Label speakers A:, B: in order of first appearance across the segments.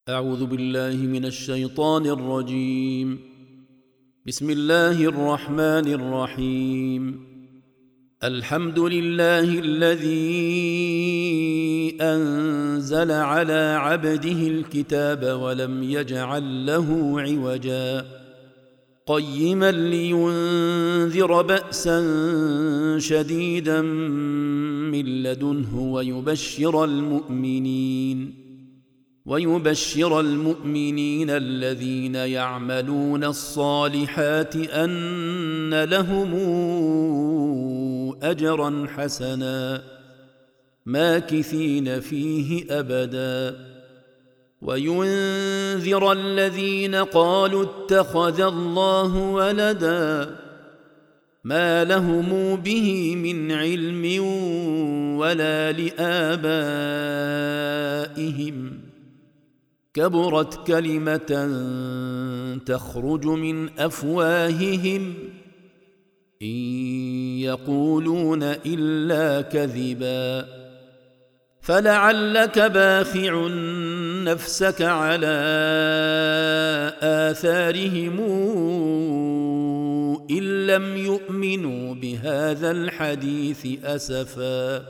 A: أعوذ بالله من الشيطان الرجيم. بسم الله الرحمن الرحيم. الحمد لله الذي أنزل على عبده الكتاب ولم يجعل له عوجا قيما لينذر بأسا شديدا من لدنه ويبشر المؤمنين الذين يعملون الصالحات أن لهم أجرا حسنا ماكثين فيه أبدا وينذر الذين قالوا اتخذ الله ولدا ما لهم به من علم ولا لآبائهم كبرت كلمة تخرج من أفواههم إن يقولون إلا كذبا فلعلك باخع نفسك على آثارهم إن لم يؤمنوا بهذا الحديث أسفا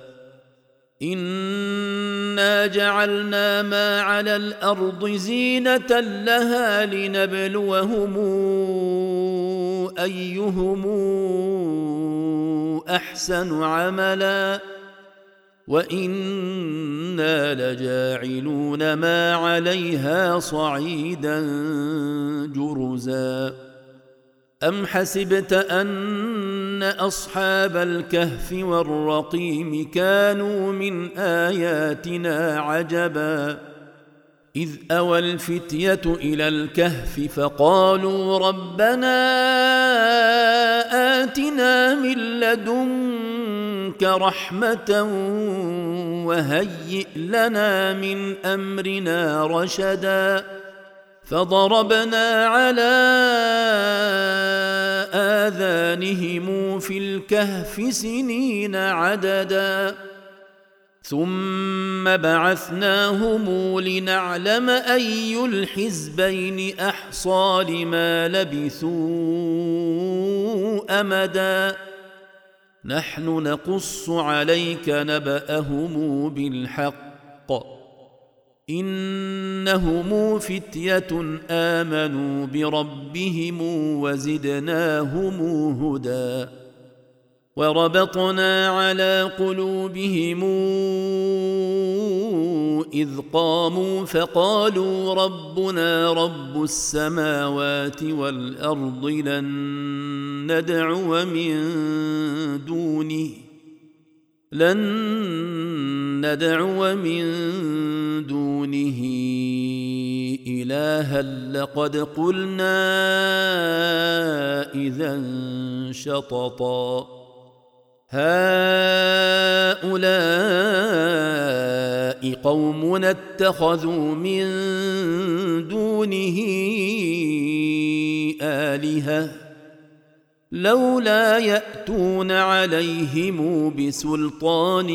A: إنا جعلنا ما على الأرض زينة لها لنبلوهم أيهم أحسن عملا وإنا لجاعلون ما عليها صعيدا جرزا أم حسبت أن أصحاب الكهف والرقيم كانوا من آياتنا عجبا إذ أوى الفتية إلى الكهف فقالوا ربنا آتنا من لدنك رحمة وهيئ لنا من أمرنا رشدا فضربنا على آذانهم في الكهف سنين عددا ثم بعثناهم لنعلم أي الحزبين أحصى لما لبثوا أمدا نحن نقص عليك نبأهم بالحق إنهم فتية آمنوا بربهم وزدناهم هدى وربطنا على قلوبهم إذ قاموا فقالوا ربنا رب السماوات والأرض لن ندعو من دونه إلها لقد قلنا إذا شططا هؤلاء قومنا اتخذوا من دونه آلهة لولا يأتون عليهم بسلطان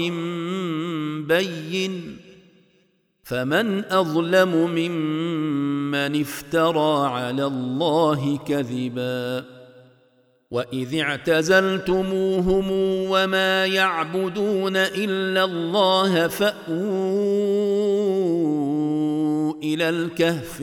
A: بين فمن أظلم ممن افترى على الله كذبا وإذ اعتزلتموهم وما يعبدون إلا الله فأووا إلى الكهف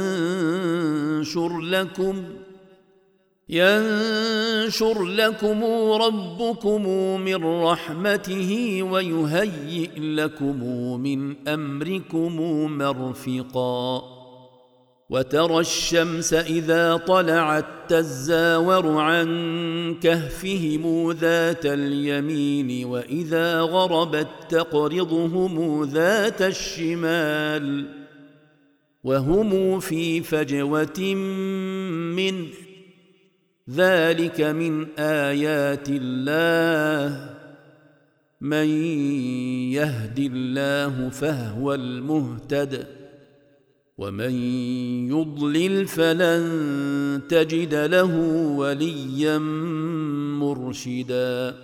A: ينشر لكم ربكم من رحمته ويهيئ لكم من أمركم مرفقا وترى الشمس إذا طلعت تزاور عن كهفهم ذات اليمين وإذا غربت تقرضهم ذات الشمال وهم في فجوة منه ذلك من آيات الله من يهد الله فهو المهتد ومن يضلل فلن تجد له وليا مرشدا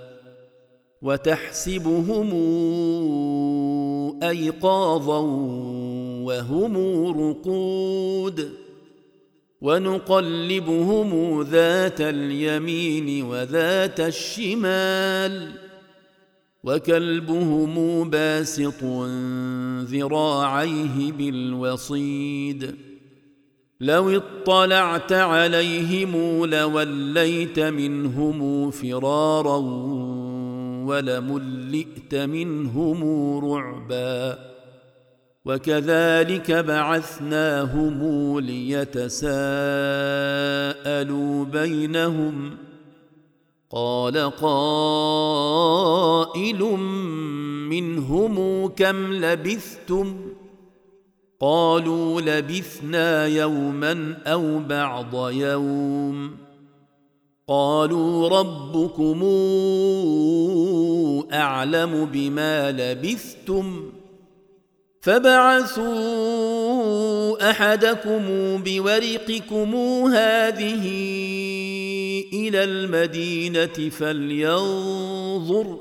A: وتحسبهم أيقاظا وهم رقود ونقلبهم ذات اليمين وذات الشمال وكلبهم باسط ذراعيه بالوصيد لو اطلعت عليهم لوليت منهم فرارا ولملئت منهم رعبا وكذلك بعثناهم ليتساءلوا بينهم قال قائل منهم كم لبثتم قالوا لبثنا يوما أو بعض يوم قالوا ربكم أعلم بما لبثتم فبعثوا أحدكم بورقكم هذه إلى المدينة فلينظر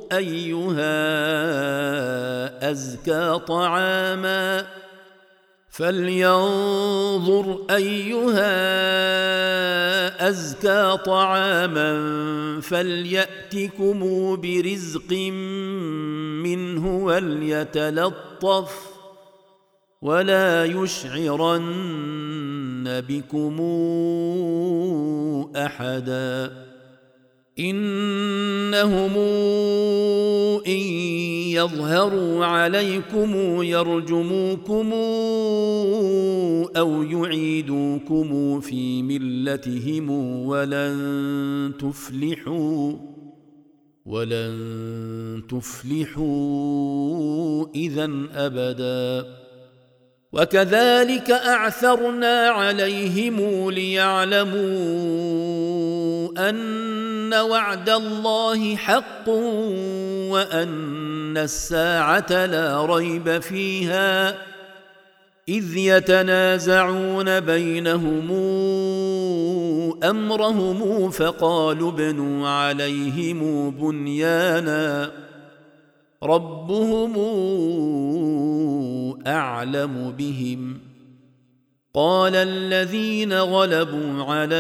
A: أيها أزكى طعاما فليأتكم برزق منه وليتلطف ولا يشعرن بكم أحدا إنهم إن يظهروا عليكم يرجموكم أو يعيدوكم في ملتهم ولن تفلحوا إذا أبدا وكذلك أعثرنا عليهم ليعلموا أن وعد الله حق وأن الساعة لا ريب فيها إذ يتنازعون بينهم أمرهم فقالوا ابنوا عليهم بنيانا ربهم أعلم بهم قال الذين غلبوا على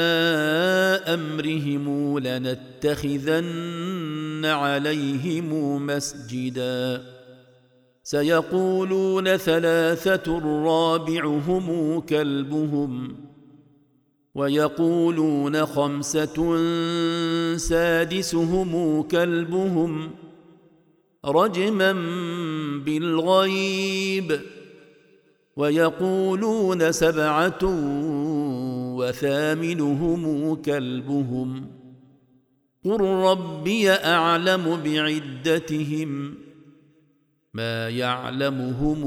A: أمرهم لنتخذن عليهم مسجدا سيقولون ثلاثة رابعهم كلبهم ويقولون خمسة سادسهم كلبهم رجما بالغيب ويقولون سبعة وثامنهم كلبهم قل ربي أعلم بعدتهم ما يعلمهم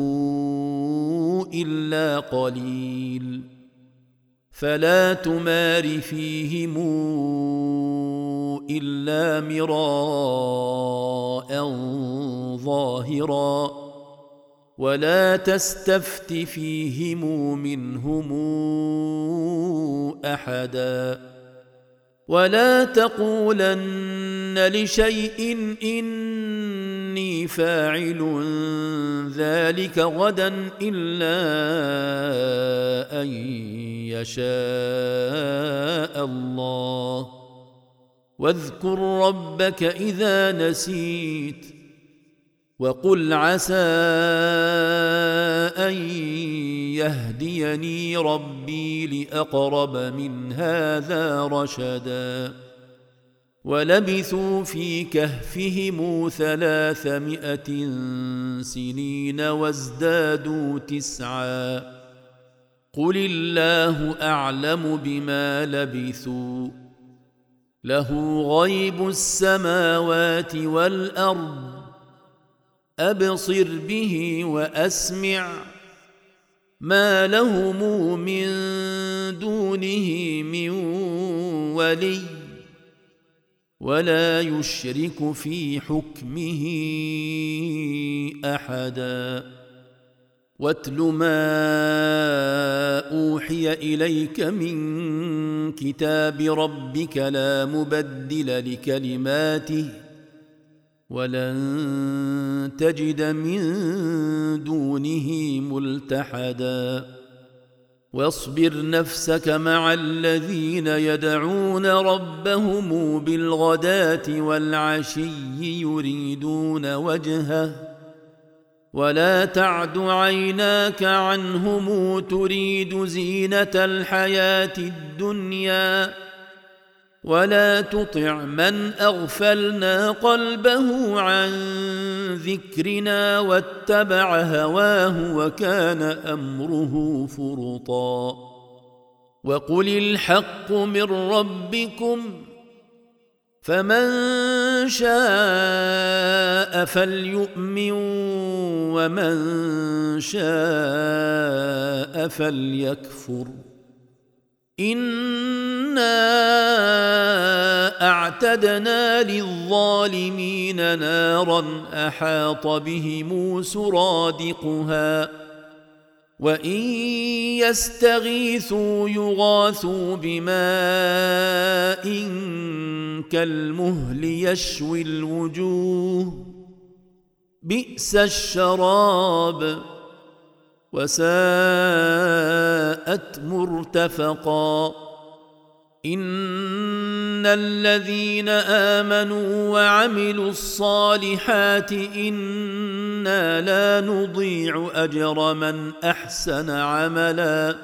A: إلا قليل فلا تمار فيهم إلا مراء ظاهرا ولا تستفت فيهم منهم أحدا ولا تقولن لشيء إني فاعل ذلك غدا إلا أن يشاء الله واذكر ربك إذا نسيت وقل عسى أن يهديني ربي لأقرب من هذا رشدا ولبثوا في كهفهم 300 سنين وازدادوا 9 قل الله أعلم بما لبثوا له غيب السماوات والأرض أبصر به وأسمع ما لهم من دونه من ولي ولا يشرك في حكمه أحدا واتل ما أوحي إليك من كتاب ربك لا مبدل لكلماته ولن تجد من دونه ملتحدا واصبر نفسك مع الذين يدعون ربهم بالغداة والعشي يريدون وجهه ولا تعد عيناك عنهم تريد زينة الحياة الدنيا ولا تطع من أغفلنا قلبه عن ذكرنا واتبع هواه وكان أمره فرطا وقل الحق من ربكم فمن شاء فليؤمن ومن شاء فليكفر إنا أعتدنا للظالمين نارا أحاط بهم سرادقها وإن يستغيثوا يغاثوا بماء كالمهل يشوي الوجوه بئس الشراب وساءت مرتفقا إن الذين آمنوا وعملوا الصالحات إنا لا نضيع أجر من أحسن عملا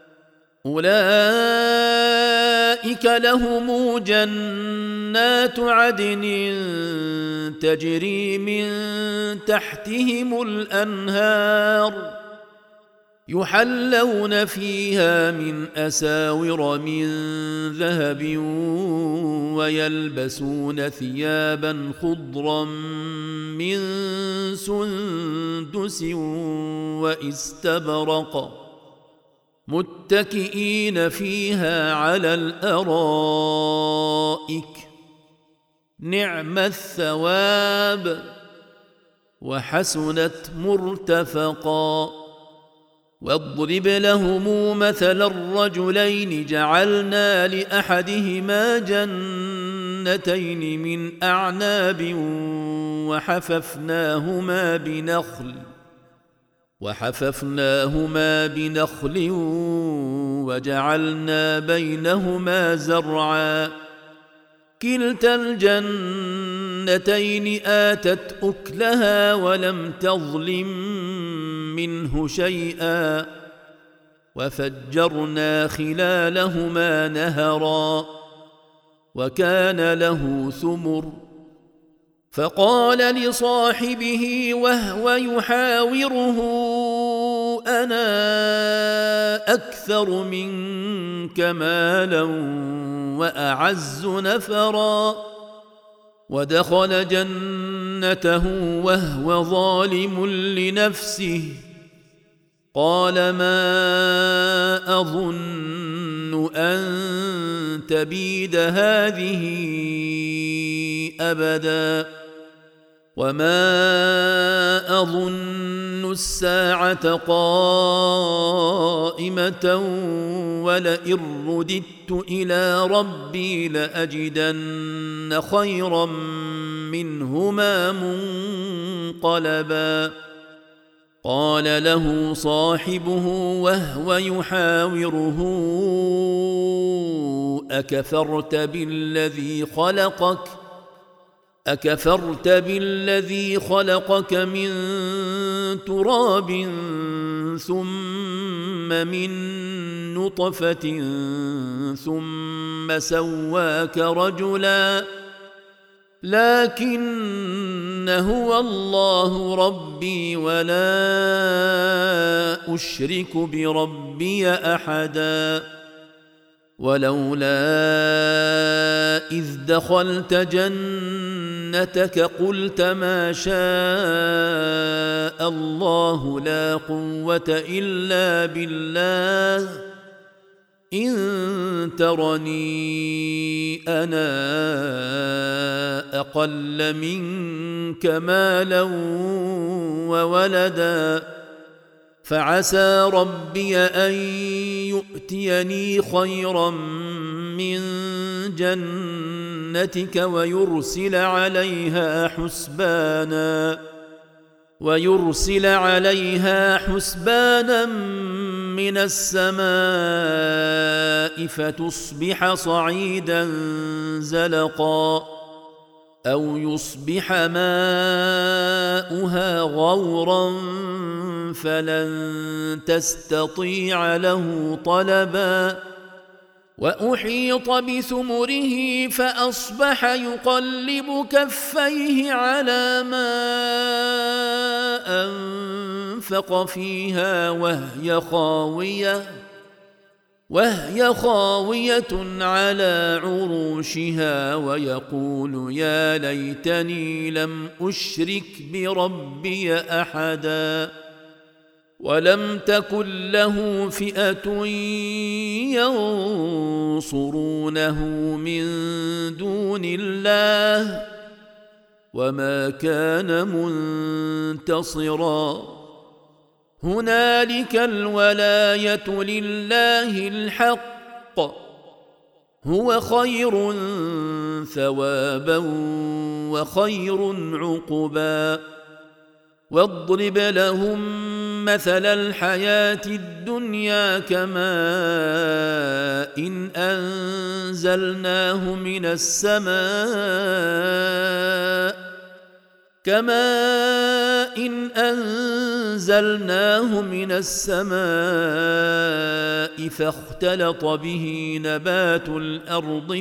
A: أولئك لهم جنات عدن تجري من تحتهم الأنهار يحلون فيها من أساور من ذهب ويلبسون ثيابا خضرا من سندس واستبرق متكئين فيها على الأرائك نعم الثواب وحسنت مرتفقا واضرب لهم مثل الرجلين جعلنا لأحدهما جنتين من أعناب وحففناهما بنخل وجعلنا بينهما زرعا كلتا الجنتين آتت أكلها ولم تظلم منه شيئا وفجرنا خلالهما نهرا وكان له ثمر فقال لصاحبه وهو يحاوره أنا أكثر منك مالا وأعز نفرا ودخل جنته وهو ظالم لنفسه قال ما أظن أن تبيد هذه أبدا وما أظن الساعة قائمة ولئن رددت إلى ربي لأجدن خيرا منهما منقلبا قال له صاحبه وهو يحاوره أكفرت بالذي خلقك من تراب ثم من نطفة ثم سواك رجلا لكن هو الله ربي ولا أشرك بربي أحدا ولولا إذ دخلت جنتك قلت ما شاء الله لا قوة إلا بالله إن ترني أنا أقل منك مالا وولدا فعسى ربي أن يؤتيني خيرا من جنتك جنتك ويرسل عليها حسبانا من السماء فتصبح صعيدا زلقا أو يصبح ماؤها غورا فلن تستطيع له طلبا وأحيط بثمره فأصبح يقلب كفيه على ما أنفق فيها وهي خاوية على عروشها ويقول يا ليتني لم أشرك بربي أحدا ولم تكن له فئة ينصرونه من دون الله وما كان منتصرا هنالك الولاية لله الحق هو خير ثوابا وخير عقبا واضرب لهم مثل الحياة الدنيا كماء إن أنزلناه من السماء فاختلط به نبات الأرض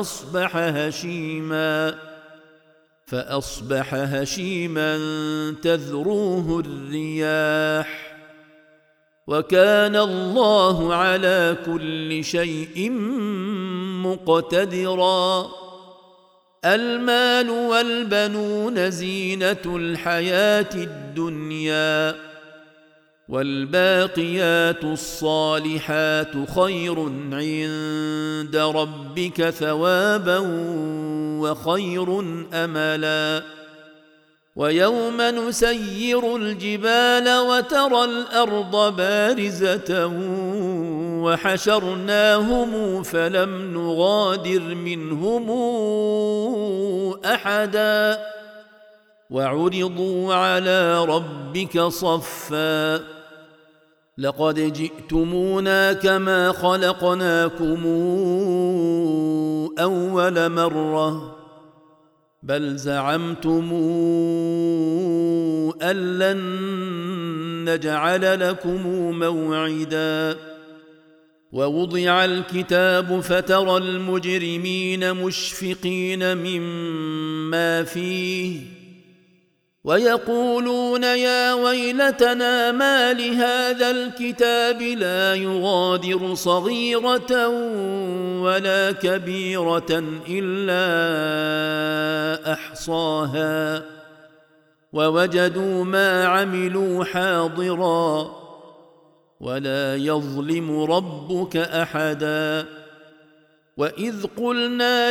A: فأصبح هشيما تذروه الرياح وكان الله على كل شيء مقتدرا المال والبنون زينة الحياة الدنيا والباقيات الصالحات خير عند ربك ثوابا وخير أملا ويوم نسير الجبال وترى الأرض بارزة وحشرناهم فلم نغادر منهم أحدا وعرضوا على ربك صفا لقد جئتمونا كما خلقناكم أول مرة بل زعمتم أن لن نجعل لكم موعدا ووضع الكتاب فترى المجرمين مشفقين مما فيه ويقولون يا ويلتنا ما لهذا الكتاب لا يغادر صغيرة ولا كبيرة إلا أحصاها ووجدوا ما عملوا حاضرا ولا يظلم ربك أحدا وإذ قلنا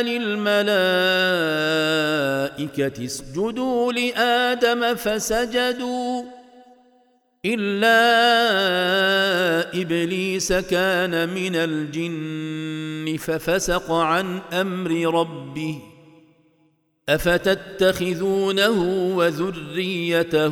A: للملائكة اسجدوا لآدم فسجدوا إلا إبليس كان من الجن ففسق عن أمر ربه أفتتخذونه وذريته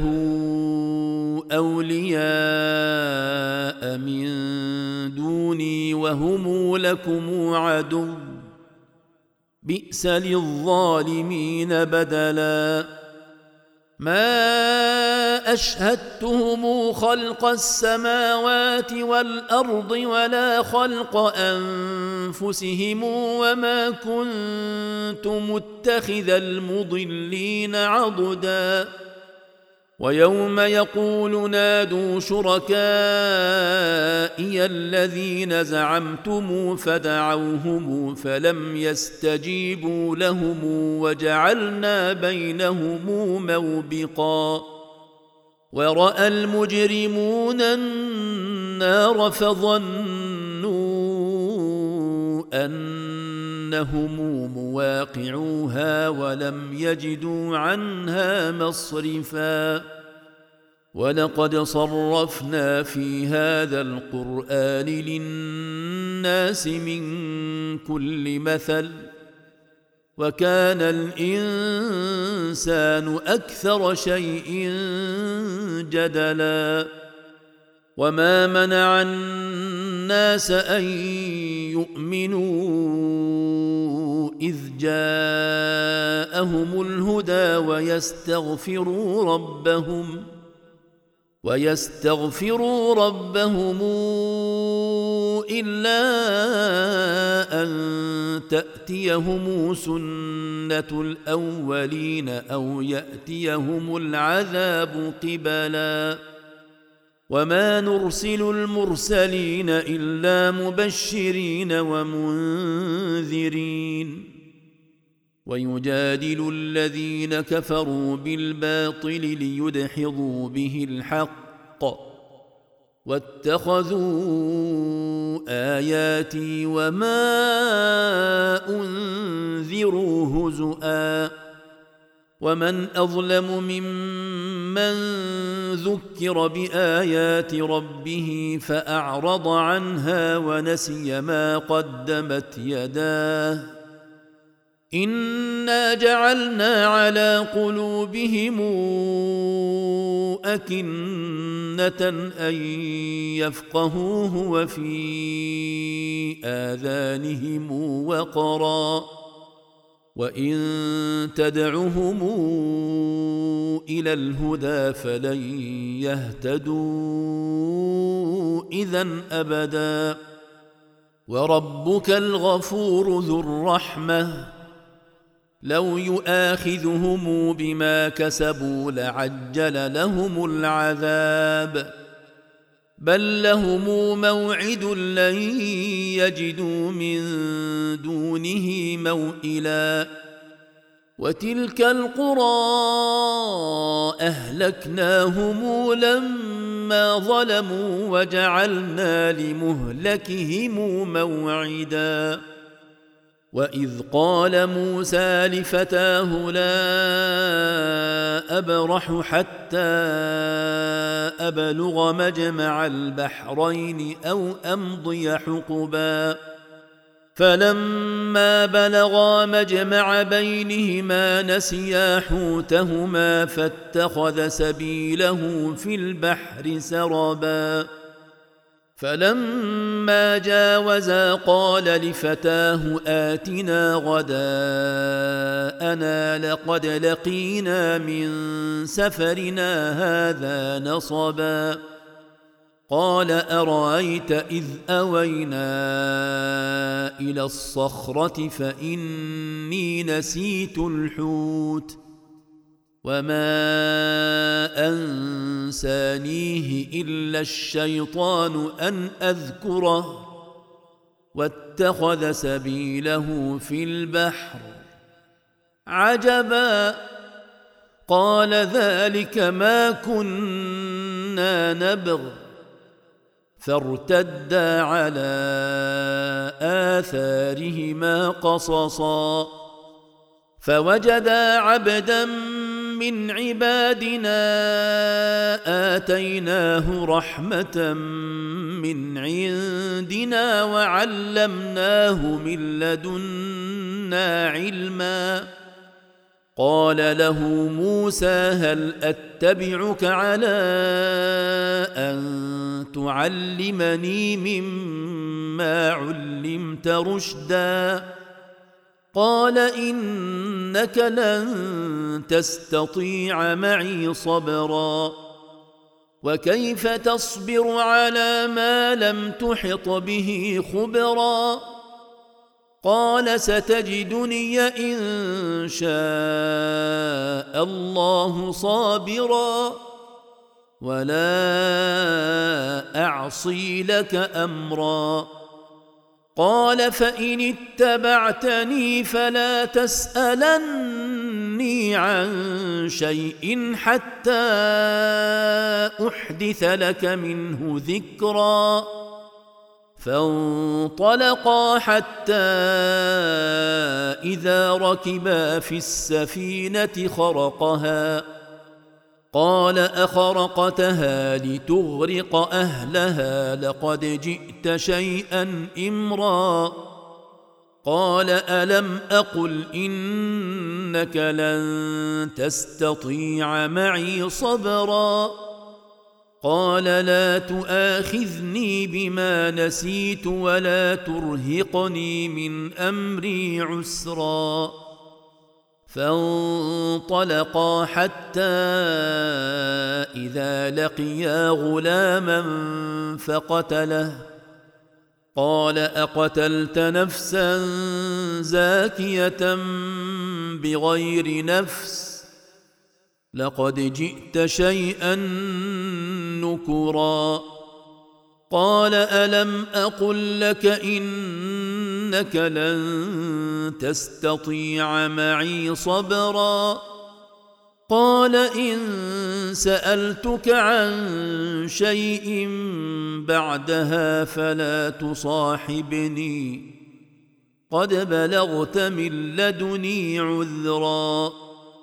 A: أولياء من دوني وهم لكم عدو بئس للظالمين بدلا ما أشهدتهم خلق السماوات والأرض ولا خلق أنفسهم وما كنت متخذ المضلين عضدا ويوم يقول نادوا شركائي الذين زعمتم فدعوهم فلم يستجيبوا لهم وجعلنا بينهم موبقا ورأى المجرمون النار فظنوا أنهم مواقعوها ولم يجدوا عنها مصرفا ولقد صرفنا في هذا القرآن للناس من كل مثل وكان الإنسان أكثر شيء جدلا وما منع الناس أن يؤمنوا إذ جاءهم الهدى ويستغفروا ربهم إلا أن تأتيهم سنة الأولين أو يأتيهم العذاب قبلا وما نرسل المرسلين إلا مبشرين ومنذرين ويجادل الذين كفروا بالباطل ليدحضوا به الحق واتخذوا آياتي وما أنذروا هزؤا ومن أظلم ممن ذكر بآيات ربه فأعرض عنها ونسي ما قدمت يداه إنا جعلنا على قلوبهم أكنة أن يفقهوه وفي آذانهم وقرا وإن تدعهم إلى الهدى فلن يهتدوا إذا أبدا وربك الغفور ذو الرحمة لو يؤاخذهم بما كسبوا لعجل لهم العذاب بل لهم موعد لن يجدوا من دونه موئلا وتلك القرى أهلكناهم لما ظلموا وجعلنا لمهلكهم موعدا وإذ قال موسى لفتاه لا أبرح حتى أبلغ مجمع البحرين أو أمضي حقبا فلما بلغا مجمع بينهما نسيا حوتهما فاتخذ سبيله في البحر سربا فلما جاوزا قال لفتاه آتنا غداءنا لقد لقينا من سفرنا هذا نصبا قال أرأيت إذ أوينا إلى الصخرة فإني نسيت الحوت وما أنسانيه إلا الشيطان أن أذكره واتخذ سبيله في البحر عجبا قال ذلك ما كنا نبغ فارتدا على آثارهما قصصا فوجدا عبدا من عبادنا آتيناه رحمة من عندنا وعلمناه من لدنا علما قال له موسى هل أتبعك على أن تعلمني مما علمت رشدا قال إنك لن تستطيع معي صبرا وكيف تصبر على ما لم تحط به خبرا قال ستجدني إن شاء الله صابرا ولا أعصي لك أمرا قال فإن اتبعتني فلا تسألني عن شيء حتى أحدث لك منه ذكرا فانطلقا حتى إذا ركبا في السفينة خرقها قال أخرقتها لتغرق أهلها لقد جئت شيئا إمرا قال ألم أقل إنك لن تستطيع معي صبرا قال لا تؤاخذني بما نسيت ولا ترهقني من أمري عسرا فانطلقا حتى إذا لقيا غلاما فقتله قال أقتلت نفسا زاكية بغير نفس لقد جئت شيئا نكرا قال ألم أقل لك إنك لن تستطيع معي صبرا قال إن سألتك عن شيء بعدها فلا تصاحبني قد بلغت من لدني عذرا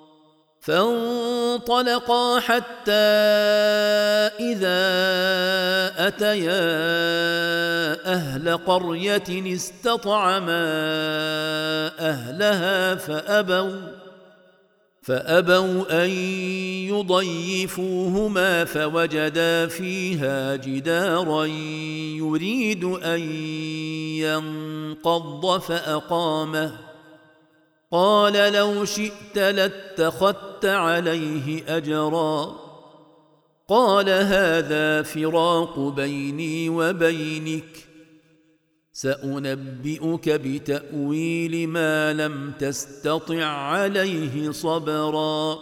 A: فانطلقا حتى إذا أتيا أهل قرية استطعما أهلها فأبوا أن يضيفوهما فوجدا فيها جدارا يريد أن ينقض فأقامه قال لو شئت لاتخذت عليه أجرا قال هذا فراق بيني وبينك سأنبئك بتأويل ما لم تستطع عليه صبرا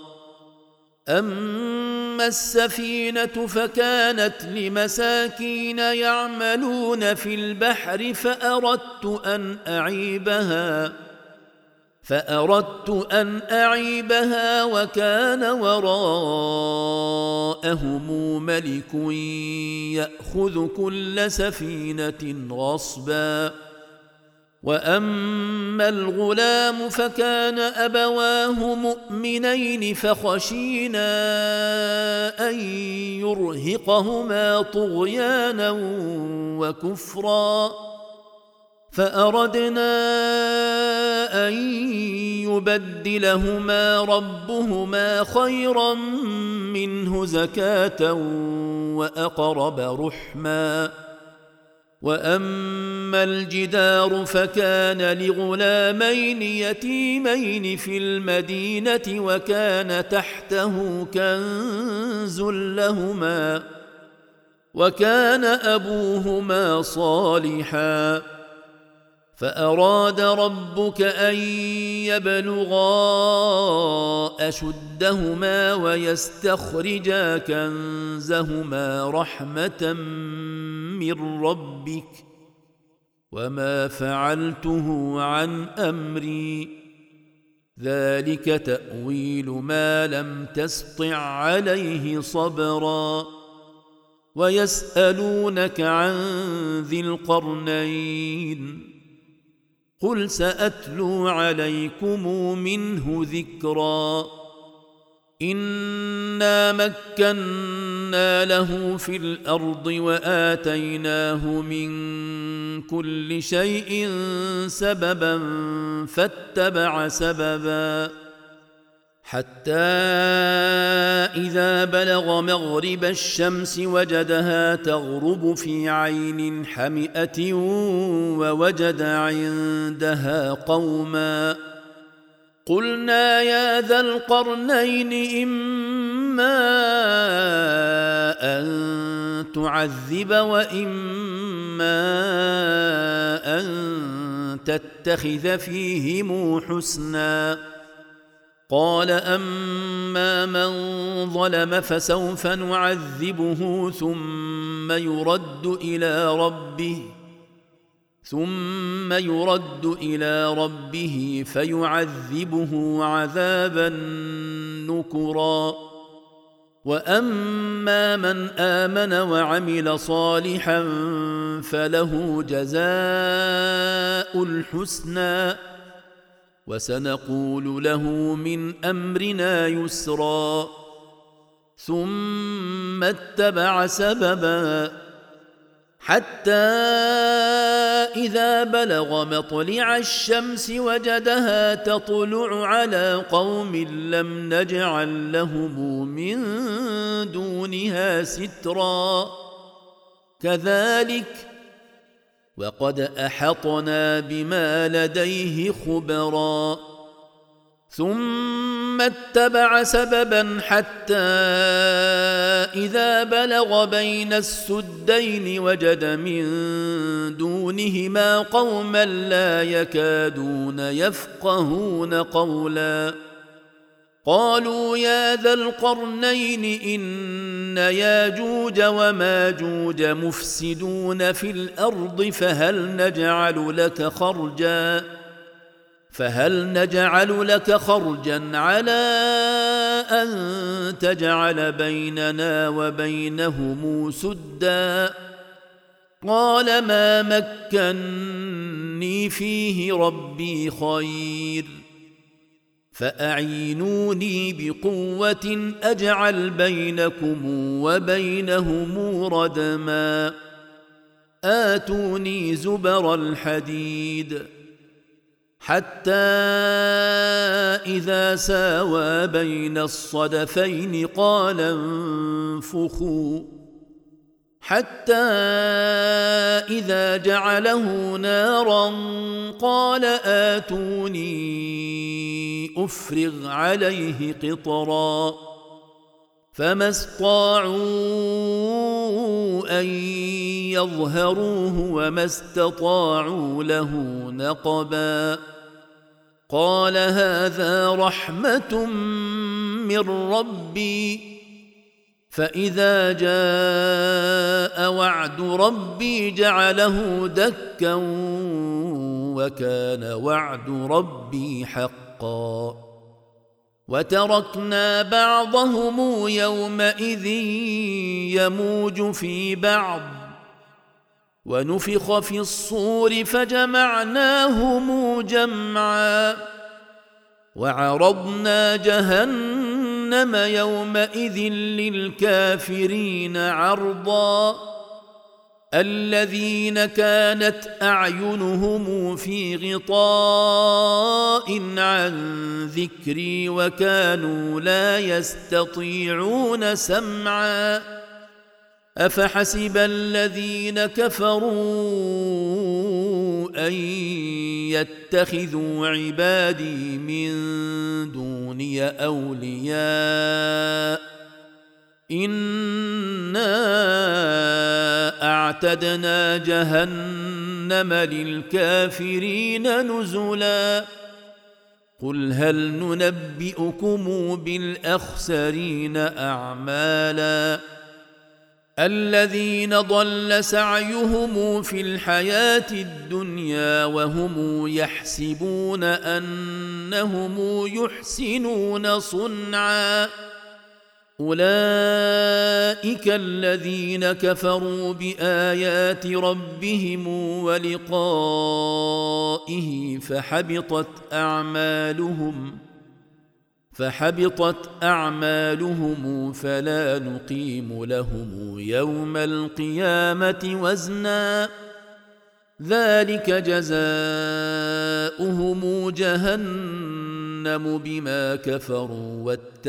A: أما السفينة فكانت لمساكين يعملون في البحر فأردت أن أعيبها وكان وراءهم ملك يأخذ كل سفينة غصبا وأما الغلام فكان أبواه مؤمنين فخشينا أن يرهقهما طغيانا وكفرا فأردنا أن يبدلهما ربهما خيرا منه زكاة وأقرب رحما وأما الجدار فكان لغلامين يتيمين في المدينة وكان تحته كنز لهما وكان أبوهما صالحا فأراد ربك أن يبلغا أشدهما ويستخرجا كنزهما رحمة من ربك وما فعلته عن أمري ذلك تأويل ما لم تسطع عليه صبرا ويسألونك عن ذي القرنين قل سأتلو عليكم منه ذكرا إنا مكنا له في الأرض وآتيناه من كل شيء سببا فاتبع سببا حتى إذا بلغ مغرب الشمس وجدها تغرب في عين حمئة ووجد عندها قوما قلنا يا ذا القرنين إما أن تعذب وإما أن تتخذ فيهم حسنا قال أما من ظلم فسوف نعذبه ثم يرد إلى ربه فيعذبه عذابا نكرا وأما من آمن وعمل صالحا فله جزاء الحسنى وسنقول له من أمرنا يسرا ثم اتبع سببا حتى إذا بلغ مطلع الشمس وجدها تطلع على قوم لم نجعل لهم من دونها سترا كذلك وقد أحطنا بما لديه خبرا ثم اتبع سببا حتى إذا بلغ بين السدين وجد من دونهما قوما لا يكادون يفقهون قولا قالوا يا ذا القرنين إن ياجوج وماجوج مفسدون في الأرض فهل نجعل لك خرجا على أن تجعل بيننا وبينهم سدا قال ما مكني فيه ربي خير فأعينوني بقوة أجعل بينكم وبينهم ردما آتوني زبر الحديد حتى إذا ساوى بين الصدفين قال انفخوا حتى إذا جعله نارا قال آتوني أفرغ عليه قطرا فما استطاعوا أن يظهروه وما استطاعوا له نقبا قال هذا رحمة من ربي فإذا جاء وعد ربي جعله دكا وكان وعد ربي حقا وتركنا بعضهم يومئذ يموج في بعض ونفخ في الصور فجمعناهم جمعا وعرضنا جهنم يومئذ للكافرين عرضا الذين كانت أعينهم في غطاء عن ذكري وكانوا لا يستطيعون سمعا أفحسب الذين كفروا أن يتخذوا عبادي من دوني أولياء إنا أعتدنا جهنم للكافرين نزلا قل هل ننبئكم بالأخسرين أعمالا الذين ضل سعيهم في الحياة الدنيا وهم يحسبون أنهم يحسنون صنعا أولئك الذين كفروا بآيات ربهم ولقائه فحبطت أعمالهم فلا نقيم لهم يوم القيامة وزنا ذلك جزاؤهم جهنم بما كفروا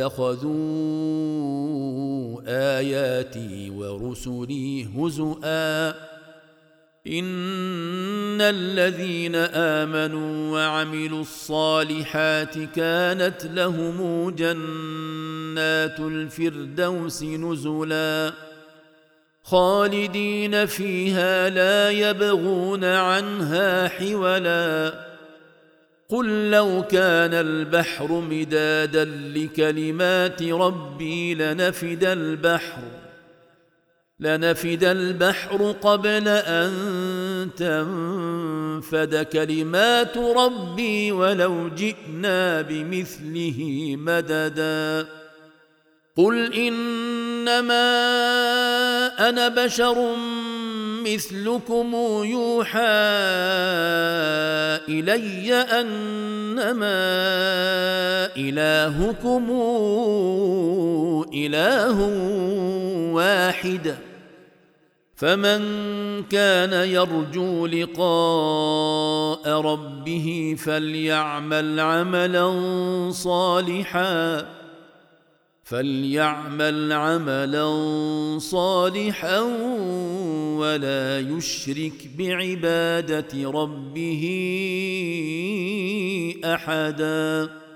A: واتخذوا آياتي ورسلي هزؤا إن الذين آمنوا وعملوا الصالحات كانت لهم جنات الفردوس نزلا خالدين فيها لا يبغون عنها حولا قل لو كان البحر مدادا لكلمات ربي لنفد البحر قبل أن تنفد كلمات ربي ولو جئنا بمثله مددا قل إنما أنا بشر مثلكم يوحى إلي أنما إلهكم إله واحد فمن كان يرجو لقاء ربه فليعمل عملا صالحا ولا يشرك بعبادة ربه أحدا.